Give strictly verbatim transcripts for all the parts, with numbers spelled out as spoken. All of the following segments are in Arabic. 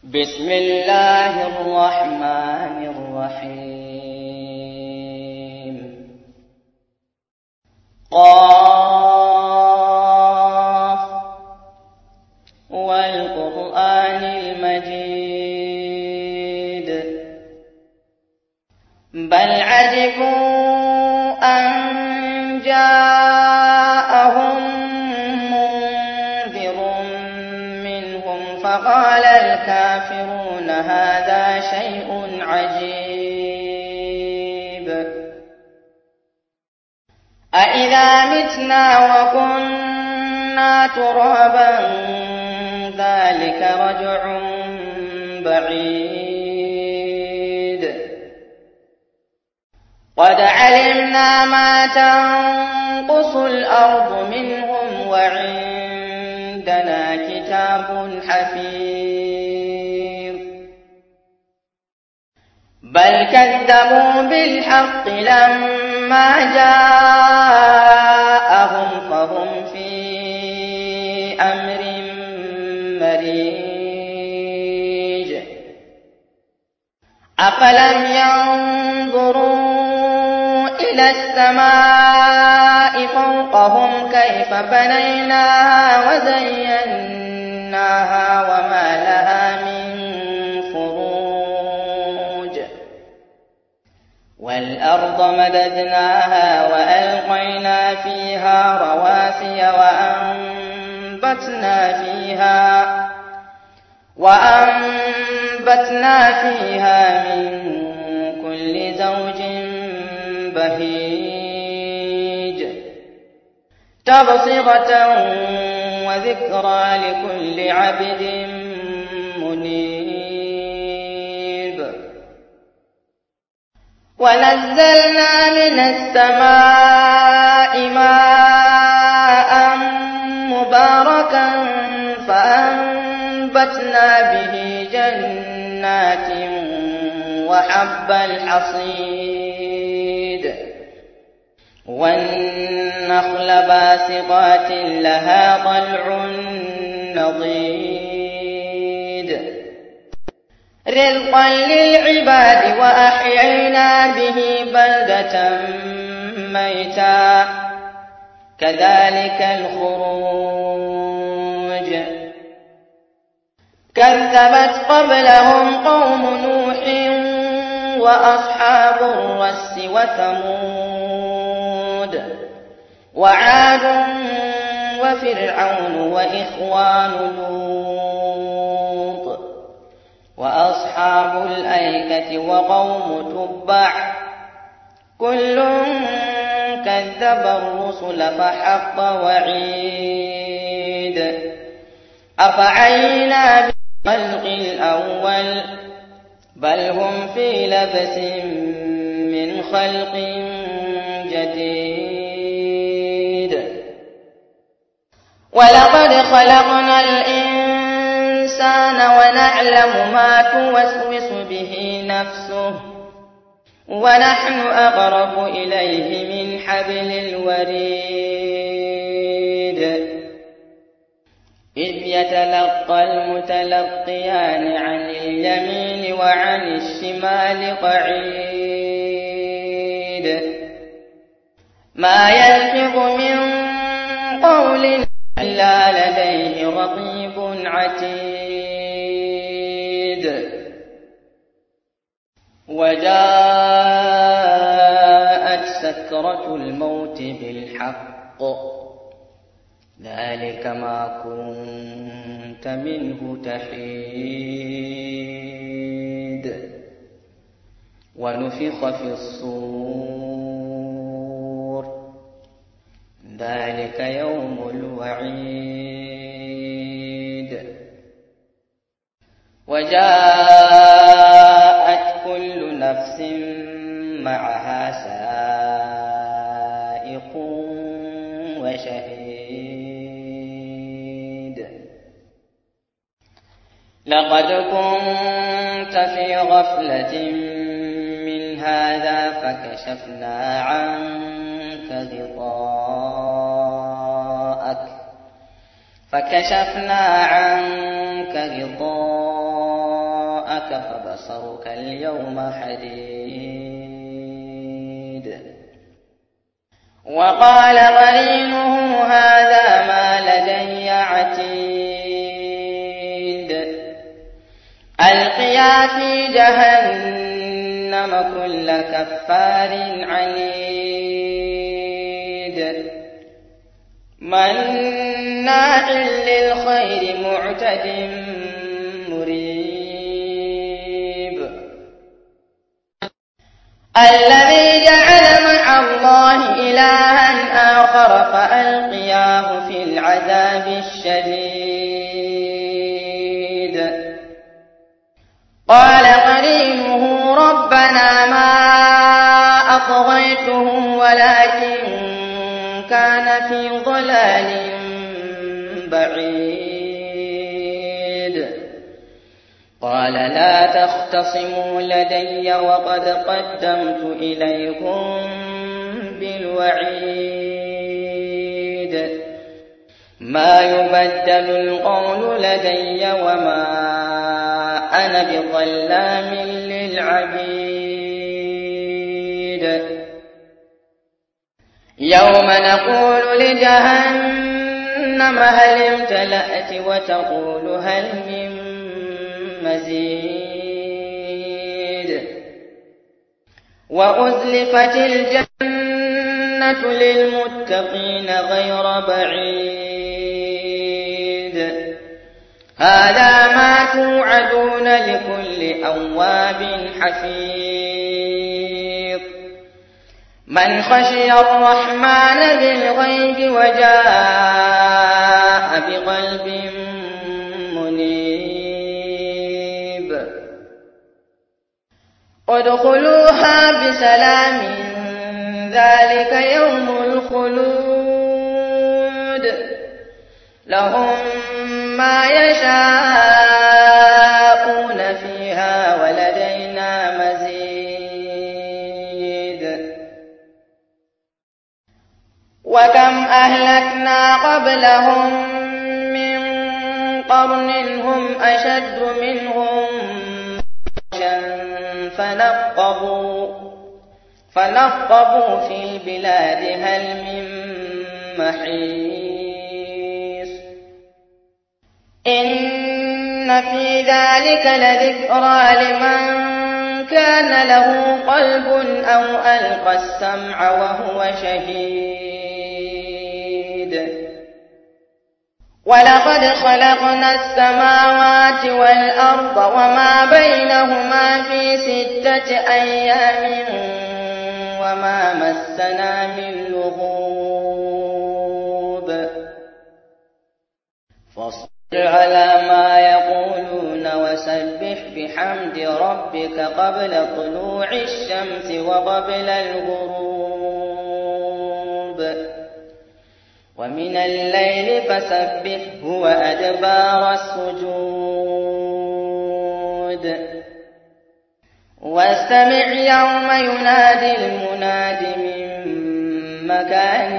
بسم الله الرحمن الرحيم. قاف والقرآن المجيد بل عجبوا أن جاءهم منذر منهم فقال الكافرون هذا شيء عجيب أإذا متنا وكنا ترابا ذلك رجع بعيد قد علمنا ما تنقص الأرض منهم وعندنا كتاب حفيظ بل كذبوا بالحق لما جاءهم فهم في أمر مريج أفلم ينظروا إلى السماء فوقهم كيف بنيناها وزيناها وما لها من فروج والأرض مددناها وألقينا فيها رواسي وأنبتنا فيها وأنبتنا فيها من كل زوج بهيج تبصرة وذكرى لكل عبد منيب ونزلنا من السماء ماء مباركا فأنبتنا به جنات وحب الحصيد والنخل باسقات لها طلع نضيد رزقا للعباد وأحيينا به بلدة ميتا كذلك الخروج كذبت قبلهم قوم نوح وأصحاب الرس وثمود وعاد وفرعون وإخوان لوط وأصحاب الأيكة وقوم تبع كل كذب الرسل فحق وعيد أفعينا بالخلق الأول بل هم في لبس من خلق جديد ولقد خلقنا الإنسان ونعلم ما توسوس به نفسه ونحن أقرب إليه من حبل الوريد إذ يتلقى المتلقيان عن اليمين وعن الشمال قعيد ما يلفظ من قول إلا لديه رقيب عتيد وجاءت سكرة الموت بالحق ذلك ما كنت منه تحيد ونفخ في الصور ذلك يوم الوعيد وجاءت كل نفس معها سائق وشهيد لقد كنت في غفلة من هذا فكشفنا عنك غطاءك فكشفنا عنك غطاءك سمعك فبصرك اليوم حديد. وقال قرينه هذا ما لدي عتيد. ألقيا في جهنم كل كفار عنيد مناع للخير معتد مريب. الذي جعل مع الله إلها آخر فألقياه في العذاب الشديد. قال قرينه ربنا ما أطغيته ولكن كان في ضلال بعيد. قال لا تختصموا لدي وقد قدمت إليكم بالوعيد. ما يبدل القول لدي وما أنا بظلام للعبيد. يوم نقول لجهنم هل امتلأت وتقول هل من مزيد. وأزلفت الجنة للمتقين غير بعيد. هذا ما توعدون لكل أواب حفيظ. من خشي الرحمن بالغيب وجاء بقلب منيب. ادخلوها بسلام ذلك يوم الخلود. لهم ما يشاءون فيها ولدينا مزيد. وكم أهلكنا قبلهم من قرن هم أشد منهم بطشا فنقبوا فنقبوا في البلاد هل من محيص. إن في ذلك لذكرى لمن كان له قلب أو ألقى السمع وهو شهيد. ولقد خلقنا السماوات والأرض وما بينهما في ستة أيام وما مسنا من لغوب. فاصبر على ما يقولون وسبح بحمد ربك قبل طلوع الشمس وقبل الغروب ومن الليل فسبحه وأدبار السجود. واستمع يوم ينادي المناد من مكان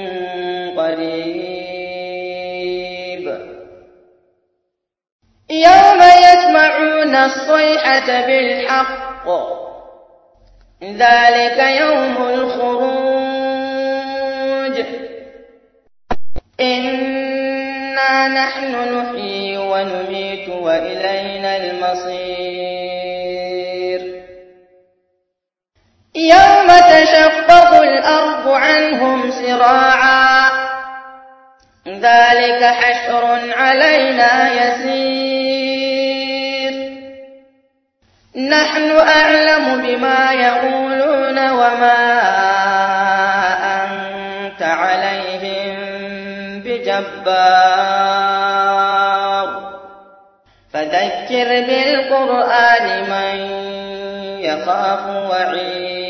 قريب. يوم يسمعون الصيحة بالحق ذلك يوم الخروج. إنا نحن نحيي ونميت وإلينا المصير. يوم تشقق الأرض عنهم سراعا ذلك حشر علينا يسير. نحن أعلم بما يقولون وما أنت عليهم بجبار. فذكر بالقرآن من يخاف وعيد.